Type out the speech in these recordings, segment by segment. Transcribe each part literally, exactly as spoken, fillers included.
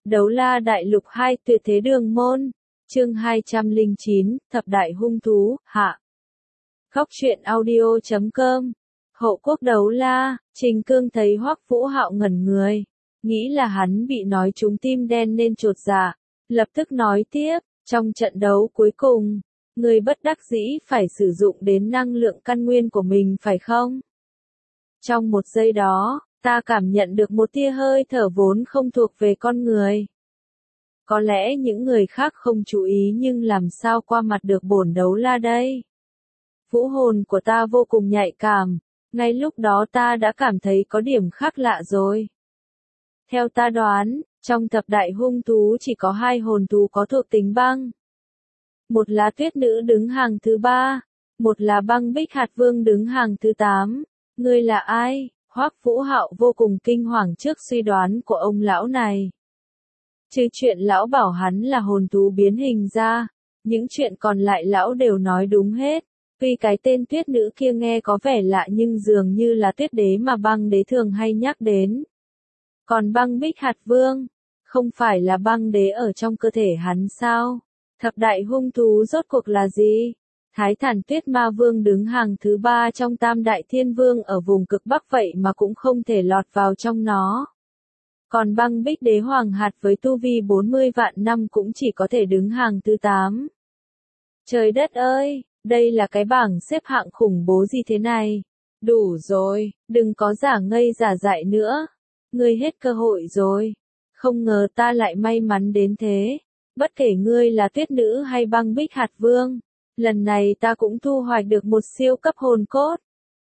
Đấu La Đại Lục hai Tuyệt Thế Đường Môn, chương hai trăm lẻ chín, Thập Đại Hung Thú, hạ. Góc truyện audio chấm com. Hộ quốc Đấu La, Trình Cương thấy Hoắc Vũ Hạo ngẩn người, nghĩ là hắn bị nói trúng tim đen nên chột dạ, lập tức nói tiếp, trong trận đấu cuối cùng, người bất đắc dĩ phải sử dụng đến năng lượng căn nguyên của mình phải không? Trong một giây đó, ta cảm nhận được một tia hơi thở vốn không thuộc về con người. Có lẽ những người khác không chú ý nhưng làm sao qua mặt được bổn Đấu La đây? Vũ hồn của ta vô cùng nhạy cảm, ngay lúc đó ta đã cảm thấy có điểm khác lạ rồi. Theo ta đoán, trong thập đại hung thú chỉ có hai hồn thú có thuộc tính băng. Một là Tuyết Nữ đứng hàng thứ ba, một là Băng Bích Hạt Vương đứng hàng thứ tám. Ngươi là ai? Hoắc Vũ Hạo vô cùng kinh hoàng trước suy đoán của ông lão này. Trừ chuyện lão bảo hắn là hồn thú biến hình ra, những chuyện còn lại lão đều nói đúng hết. Tuy cái tên Tuyết Nữ kia nghe có vẻ lạ nhưng dường như là Tuyết Đế mà Băng Đế thường hay nhắc đến. Còn Băng Bích Hạt Vương, không phải là Băng Đế ở trong cơ thể hắn sao? Thập đại hung thú rốt cuộc là gì? Thái Thản Tuyết Ma Vương đứng hàng thứ ba trong Tam Đại Thiên Vương ở vùng cực Bắc vậy mà cũng không thể lọt vào trong nó. Còn Băng Bích Đế Hoàng Hạt với tu vi bốn mươi vạn năm cũng chỉ có thể đứng hàng thứ tám. Trời đất ơi, đây là cái bảng xếp hạng khủng bố gì thế này? Đủ rồi, đừng có giả ngây giả dại nữa. Ngươi hết cơ hội rồi. Không ngờ ta lại may mắn đến thế. Bất kể ngươi là Tuyết Nữ hay Băng Bích Hạt Vương, lần này ta cũng thu hoạch được một siêu cấp hồn cốt.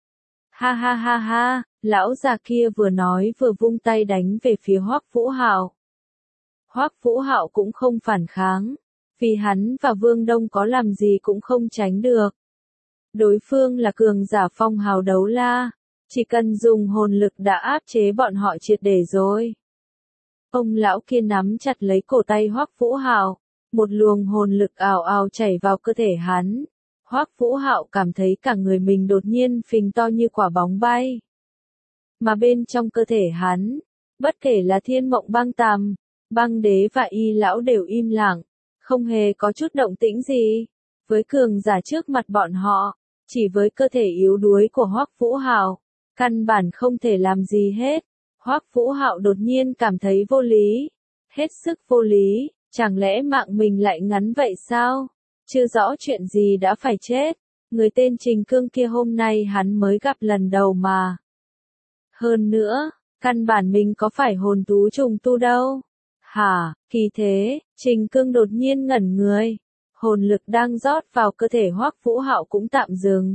Ha ha ha ha, lão già kia vừa nói vừa vung tay đánh về phía Hoắc Vũ Hạo. Hoắc Vũ Hạo cũng không phản kháng, vì hắn và Vương Đông có làm gì cũng không tránh được. Đối phương là cường giả phong hào Đấu La, chỉ cần dùng hồn lực đã áp chế bọn họ triệt để rồi. Ông lão kia nắm chặt lấy cổ tay Hoắc Vũ Hạo, một luồng hồn lực ào ào chảy vào cơ thể hắn. Hoắc Vũ Hạo cảm thấy cả người mình đột nhiên phình to như quả bóng bay. Mà bên trong cơ thể hắn, bất kể là Thiên Mộng Băng Tàm, Băng Đế và Y lão đều im lặng, không hề có chút động tĩnh gì. Với cường giả trước mặt bọn họ, chỉ với cơ thể yếu đuối của Hoắc Vũ Hạo, căn bản không thể làm gì hết. Hoắc Vũ Hạo đột nhiên cảm thấy vô lý, hết sức vô lý, chẳng lẽ mạng mình lại ngắn vậy sao? Chưa rõ chuyện gì đã phải chết, người tên Trình Cương kia hôm nay hắn mới gặp lần đầu mà. Hơn nữa, căn bản mình có phải hồn thú trùng tu đâu. Hả, kỳ thế, Trình Cương đột nhiên ngẩn người, hồn lực đang rót vào cơ thể Hoắc Vũ Hạo cũng tạm dừng.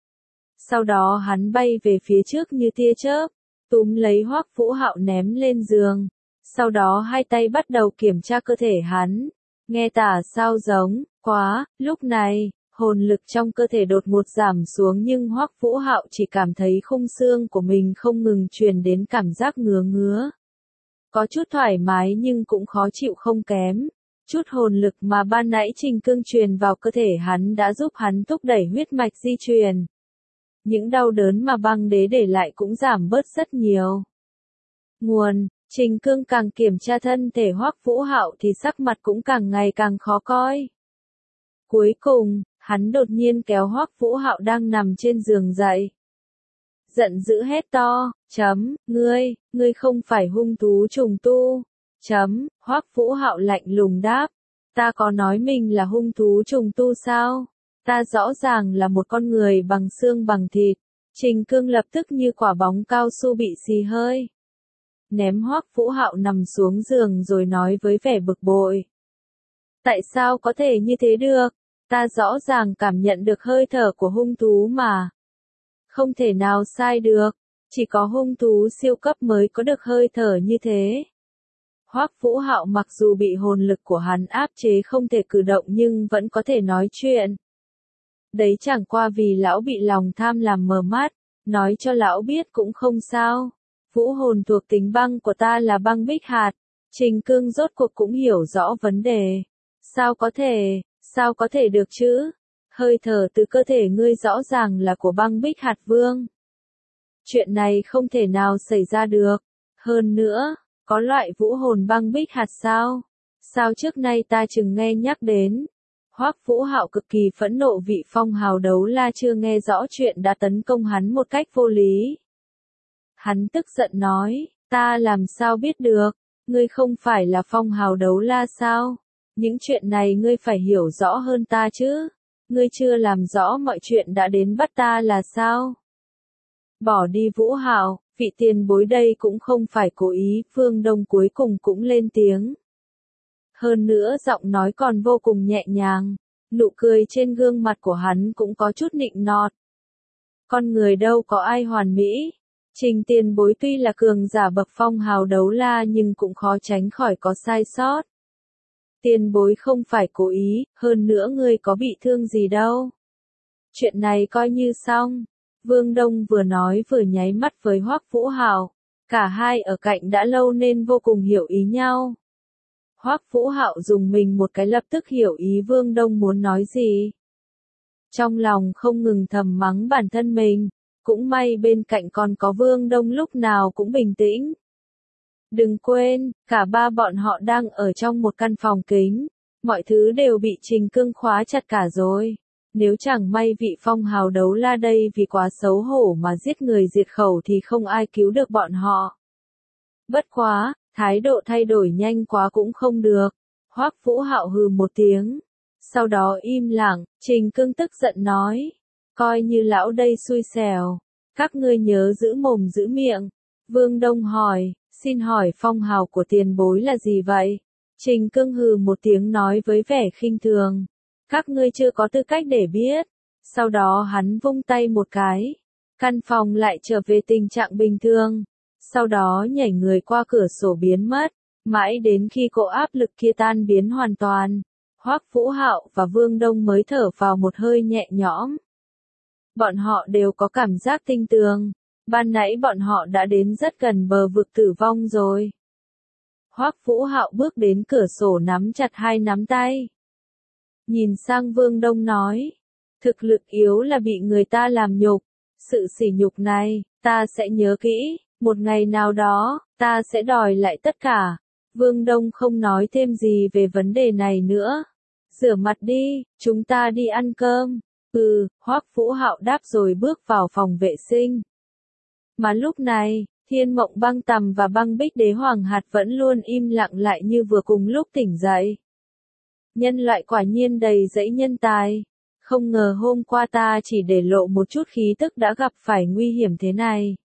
Sau đó hắn bay về phía trước như tia chớp, túm lấy Hoắc Vũ Hạo ném lên giường, sau đó hai tay bắt đầu kiểm tra cơ thể hắn. Nghe tả sao giống, quá, lúc này, hồn lực trong cơ thể đột ngột giảm xuống nhưng Hoắc Vũ Hạo chỉ cảm thấy khung xương của mình không ngừng truyền đến cảm giác ngứa ngứa. Có chút thoải mái nhưng cũng khó chịu không kém. Chút hồn lực mà ban nãy Trình Cương truyền vào cơ thể hắn đã giúp hắn thúc đẩy huyết mạch di truyền. Những đau đớn mà Băng Đế để lại cũng giảm bớt rất nhiều. Nguồn, Trình Cương càng kiểm tra thân thể Hoắc Vũ Hạo thì sắc mặt cũng càng ngày càng khó coi. Cuối cùng, hắn đột nhiên kéo Hoắc Vũ Hạo đang nằm trên giường dậy. Giận dữ hét to, chấm, ngươi, ngươi không phải hung thú trùng tu. Chấm, Hoắc Vũ Hạo lạnh lùng đáp, ta có nói mình là hung thú trùng tu sao? Ta rõ ràng là một con người bằng xương bằng thịt. Trình Cương lập tức như quả bóng cao su bị xì hơi. Ném Hoắc Vũ Hạo nằm xuống giường rồi nói với vẻ bực bội. Tại sao có thể như thế được? Ta rõ ràng cảm nhận được hơi thở của hung thú mà. Không thể nào sai được, chỉ có hung thú siêu cấp mới có được hơi thở như thế. Hoắc Vũ Hạo mặc dù bị hồn lực của hắn áp chế không thể cử động nhưng vẫn có thể nói chuyện. Đấy chẳng qua vì lão bị lòng tham làm mờ mắt, nói cho lão biết cũng không sao. Vũ hồn thuộc tính băng của ta là Băng Bích Hạt. Trình Cương rốt cuộc cũng hiểu rõ vấn đề. Sao có thể, sao có thể được chứ? Hơi thở từ cơ thể ngươi rõ ràng là của Băng Bích Hạt Vương. Chuyện này không thể nào xảy ra được. Hơn nữa, Có loại vũ hồn băng bích hạt sao? Sao trước nay ta chừng nghe nhắc đến? Hoắc Vũ Hạo cực kỳ phẫn nộ vị phong hào đấu la chưa nghe rõ chuyện đã tấn công hắn một cách vô lý. Hắn tức giận nói, ta làm sao biết được, ngươi không phải là phong hào đấu la sao? Những chuyện này ngươi phải hiểu rõ hơn ta chứ. Ngươi chưa làm rõ mọi chuyện đã đến bắt ta là sao? Bỏ đi Vũ Hạo, vị tiền bối đây cũng không phải cố ý, Phương Đông cuối cùng cũng lên tiếng. Hơn nữa giọng nói còn vô cùng nhẹ nhàng, nụ cười trên gương mặt của hắn cũng có chút nịnh nọt. Con người đâu có ai hoàn mỹ, Trình tiền bối tuy là cường giả bậc phong hào đấu la nhưng cũng khó tránh khỏi có sai sót. Tiền bối không phải cố ý, hơn nữa ngươi có bị thương gì đâu. Chuyện này coi như xong. Vương Đông vừa nói vừa nháy mắt với Hoắc Vũ Hạo, cả hai ở cạnh đã lâu nên vô cùng hiểu ý nhau. Hoắc Vũ Hạo dùng mình một cái lập tức hiểu ý Vương Đông muốn nói gì. Trong lòng không ngừng thầm mắng bản thân mình, cũng may bên cạnh còn có Vương Đông lúc nào cũng bình tĩnh. Đừng quên, cả ba bọn họ đang ở trong một căn phòng kính, mọi thứ đều bị Trình Cương khóa chặt cả rồi. Nếu chẳng may vị phong hào đấu la đây vì quá xấu hổ mà giết người diệt khẩu thì không ai cứu được bọn họ. Bất quá, thái độ thay đổi nhanh quá cũng không được. Hoắc Vũ Hạo hừ một tiếng. Sau đó im lặng, Trình Cương tức giận nói. Coi như lão đây xui xẻo. Các ngươi nhớ giữ mồm giữ miệng. Vương Đông hỏi, xin hỏi phong hào của tiền bối là gì vậy? Trình Cương hừ một tiếng nói với vẻ khinh thường. Các ngươi chưa có tư cách để biết. Sau đó hắn vung tay một cái. Căn phòng lại trở về tình trạng bình thường. Sau đó nhảy người qua cửa sổ biến mất. Mãi đến khi cỗ áp lực kia tan biến hoàn toàn. Hoắc Vũ Hạo và Vương Đông mới thở vào một hơi nhẹ nhõm. Bọn họ đều có cảm giác tinh tường. Ban nãy bọn họ đã đến rất gần bờ vực tử vong rồi. Hoắc Vũ Hạo bước đến cửa sổ nắm chặt hai nắm tay. Nhìn sang Vương Đông nói, thực lực yếu là bị người ta làm nhục, sự sỉ nhục này, ta sẽ nhớ kỹ, một ngày nào đó, ta sẽ đòi lại tất cả. Vương Đông không nói thêm gì về vấn đề này nữa. Rửa mặt đi, chúng ta đi ăn cơm. Ừ, Hoắc Vũ Hạo đáp rồi bước vào phòng vệ sinh. Mà lúc này, Thiên Mộng Băng Tầm và Băng Bích Đế Hoàng Hạt vẫn luôn im lặng lại như vừa cùng lúc tỉnh dậy. Nhân loại quả nhiên đầy dẫy nhân tài. Không ngờ hôm qua ta chỉ để lộ một chút khí tức đã gặp phải nguy hiểm thế này.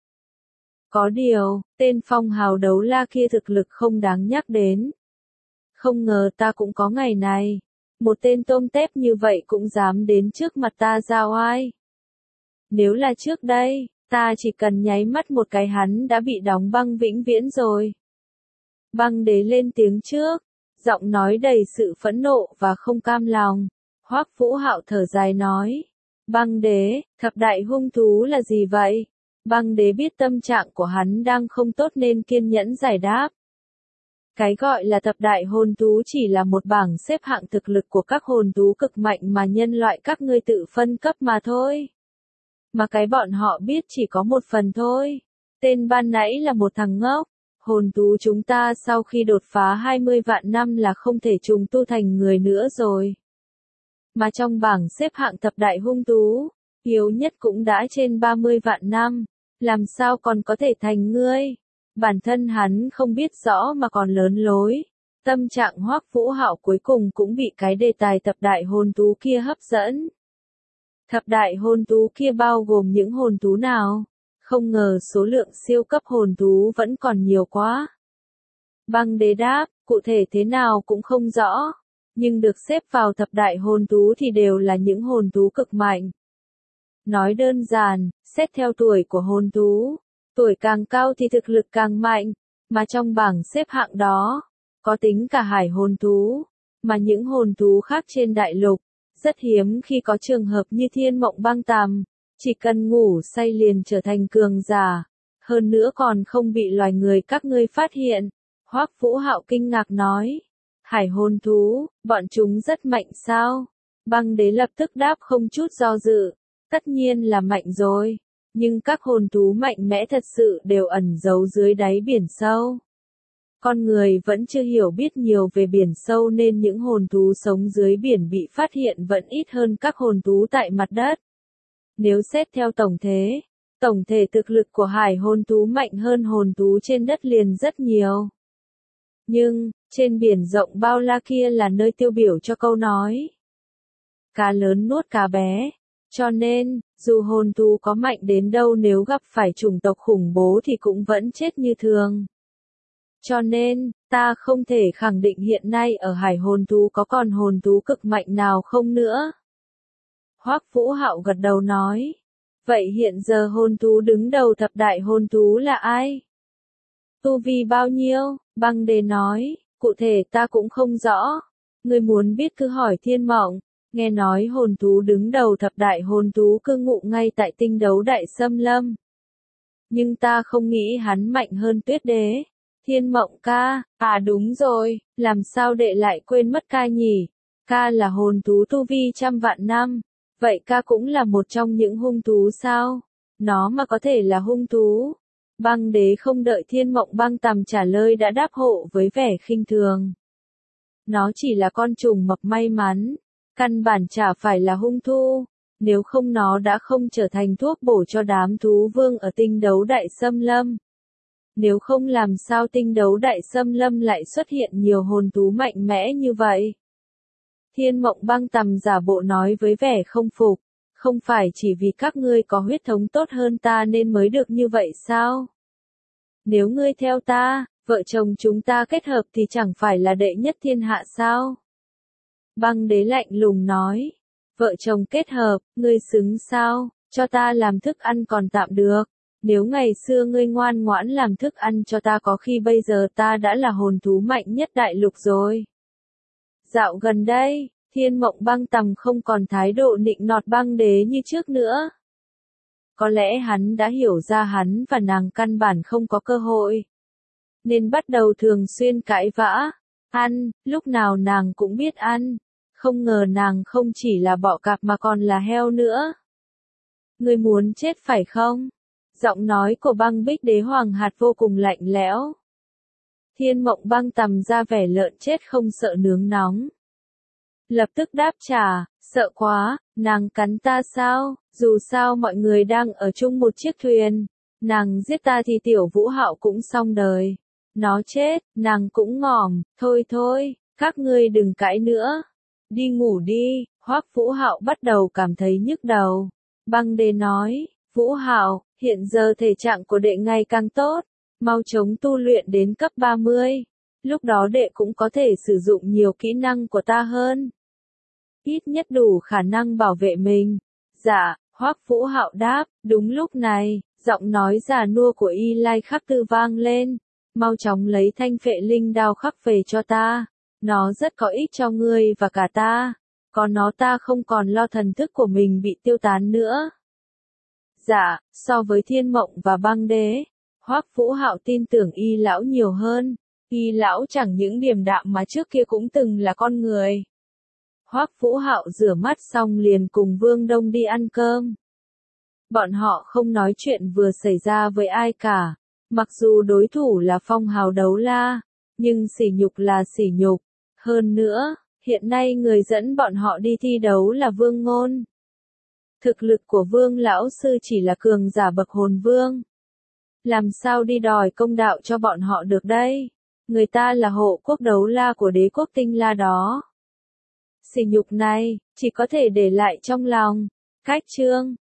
Có điều, tên phong hào đấu la kia thực lực không đáng nhắc đến. Không ngờ ta cũng có ngày này. Một tên tôm tép như vậy cũng dám đến trước mặt ta ra oai. Nếu là trước đây, ta chỉ cần nháy mắt một cái hắn đã bị đóng băng vĩnh viễn rồi. Băng đế lên tiếng trước, giọng nói đầy sự phẫn nộ và không cam lòng. Hoắc Vũ Hạo thở dài nói, băng đế, thập đại hung thú là gì vậy? Băng đế biết tâm trạng của hắn đang không tốt nên kiên nhẫn giải đáp. Cái gọi là thập đại hồn thú chỉ là một bảng xếp hạng thực lực của các hồn thú cực mạnh mà nhân loại các ngươi tự phân cấp mà thôi. Mà cái bọn họ biết chỉ có một phần thôi. Tên ban nãy là một thằng ngốc. Hồn thú chúng ta sau khi đột phá hai mươi vạn năm là không thể trùng tu thành người nữa rồi. Mà trong bảng xếp hạng thập đại hung thú, yếu nhất cũng đã trên ba mươi vạn năm. Làm sao còn có thể thành ngươi? Bản thân hắn không biết rõ mà còn lớn lối. Tâm trạng Hoắc Vũ Hạo cuối cùng cũng bị cái đề tài thập đại hồn thú kia hấp dẫn. Thập đại hồn thú kia bao gồm những hồn thú nào? Không ngờ số lượng siêu cấp hồn thú vẫn còn nhiều quá. Băng đế đáp, cụ thể thế nào cũng không rõ. Nhưng được xếp vào thập đại hồn thú thì đều là những hồn thú cực mạnh. Nói đơn giản, xét theo tuổi của hồn thú. Tuổi càng cao thì thực lực càng mạnh, mà trong bảng xếp hạng đó, có tính cả hải hồn thú, mà những hồn thú khác trên đại lục, rất hiếm khi có trường hợp như Thiên Mộng Băng Tầm, chỉ cần ngủ say liền trở thành cường giả, hơn nữa còn không bị loài người các ngươi phát hiện. Hoắc Vũ Hạo kinh ngạc nói, hải hồn thú, bọn chúng rất mạnh sao? Băng đế lập tức đáp không chút do dự, tất nhiên là mạnh rồi. Nhưng các hồn thú mạnh mẽ thật sự đều ẩn giấu dưới đáy biển sâu. Con người vẫn chưa hiểu biết nhiều về biển sâu nên những hồn thú sống dưới biển bị phát hiện vẫn ít hơn các hồn thú tại mặt đất. Nếu xét theo tổng thế, tổng thể thực lực của hải hồn thú mạnh hơn hồn thú trên đất liền rất nhiều. Nhưng, trên biển rộng bao la kia là nơi tiêu biểu cho câu nói cá lớn nuốt cá bé. Cho nên, dù hồn thú có mạnh đến đâu nếu gặp phải chủng tộc khủng bố thì cũng vẫn chết như thường. Cho nên, ta không thể khẳng định hiện nay ở hải hồn thú có còn hồn thú cực mạnh nào không nữa. Hoắc Vũ Hạo gật đầu nói. Vậy hiện giờ hồn thú đứng đầu thập đại hồn thú là ai? Tu vi bao nhiêu? Băng Đế nói, cụ thể ta cũng không rõ. Ngươi muốn biết cứ hỏi Thiên Mộng. Nghe nói hồn thú đứng đầu thập đại hồn thú cư ngụ ngay tại tinh đấu đại xâm lâm. Nhưng ta không nghĩ hắn mạnh hơn Tuyết Đế. Thiên Mộng ca, à đúng rồi, làm sao đệ lại quên mất ca nhỉ? Ca là hồn thú tu vi trăm vạn năm. Vậy ca cũng là một trong những hung thú sao? Nó mà có thể là hung thú. Băng Đế không đợi Thiên Mộng Băng Tầm trả lời đã đáp hộ với vẻ khinh thường. Nó chỉ là con trùng mập may mắn. Căn bản chả phải là hung thú, nếu không nó đã không trở thành thuốc bổ cho đám thú vương ở tinh đấu đại xâm lâm. Nếu không làm sao tinh đấu đại xâm lâm lại xuất hiện nhiều hồn thú mạnh mẽ như vậy. Thiên Mộng Băng Tầm giả bộ nói với vẻ không phục, không phải chỉ vì các ngươi có huyết thống tốt hơn ta nên mới được như vậy sao? Nếu ngươi theo ta, vợ chồng chúng ta kết hợp thì chẳng phải là đệ nhất thiên hạ sao? Băng Đế lạnh lùng nói, vợ chồng kết hợp, ngươi xứng sao, cho ta làm thức ăn còn tạm được, nếu ngày xưa ngươi ngoan ngoãn làm thức ăn cho ta có khi bây giờ ta đã là hồn thú mạnh nhất đại lục rồi. Dạo gần đây, Thiên Mộng Băng Tầm không còn thái độ nịnh nọt Băng Đế như trước nữa. Có lẽ hắn đã hiểu ra hắn và nàng căn bản không có cơ hội, nên bắt đầu thường xuyên cãi vã, ăn, lúc nào nàng cũng biết ăn. Không ngờ nàng không chỉ là bọ cạp mà còn là heo nữa. Ngươi muốn chết phải không? Giọng nói của Băng Bích Đế Hoàng Hạt vô cùng lạnh lẽo. Thiên Mộng Băng Tầm ra vẻ lợn chết không sợ nướng nóng. Lập tức đáp trả, sợ quá, nàng cắn ta sao, dù sao mọi người đang ở chung một chiếc thuyền. Nàng giết ta thì Tiểu Vũ Hạo cũng xong đời. Nó chết, nàng cũng ngỏm, thôi thôi, các ngươi đừng cãi nữa. Đi ngủ đi, Hoắc Vũ Hạo bắt đầu cảm thấy nhức đầu. Băng Đế nói, Vũ Hạo, hiện giờ thể trạng của đệ ngày càng tốt, mau chóng tu luyện đến cấp ba mươi. Lúc đó đệ cũng có thể sử dụng nhiều kỹ năng của ta hơn. Ít nhất đủ khả năng bảo vệ mình. Dạ, Hoắc Vũ Hạo đáp, đúng lúc này, giọng nói già nua của Y Lai Khắc Tư vang lên. Mau chóng lấy thanh phệ linh đao khắc về cho ta. Nó rất có ích cho ngươi và cả ta. Có nó ta không còn lo thần thức của mình bị tiêu tán nữa. Dạ, so với Thiên Mộng và Băng Đế, Hoắc Vũ Hạo tin tưởng Y lão nhiều hơn. Y lão chẳng những điềm đạm mà trước kia cũng từng là con người. Hoắc Vũ Hạo rửa mắt xong liền cùng Vương Đông đi ăn cơm. Bọn họ không nói chuyện vừa xảy ra với ai cả. Mặc dù đối thủ là Phong Hào Đấu La, nhưng sỉ nhục là sỉ nhục. Hơn nữa, hiện nay người dẫn bọn họ đi thi đấu là Vương Ngôn. Thực lực của Vương lão sư chỉ là cường giả bậc hồn vương. Làm sao đi đòi công đạo cho bọn họ được đây? Người ta là hộ quốc đấu la của đế quốc Tinh La đó. Sỉ nhục này, chỉ có thể để lại trong lòng. Cách chương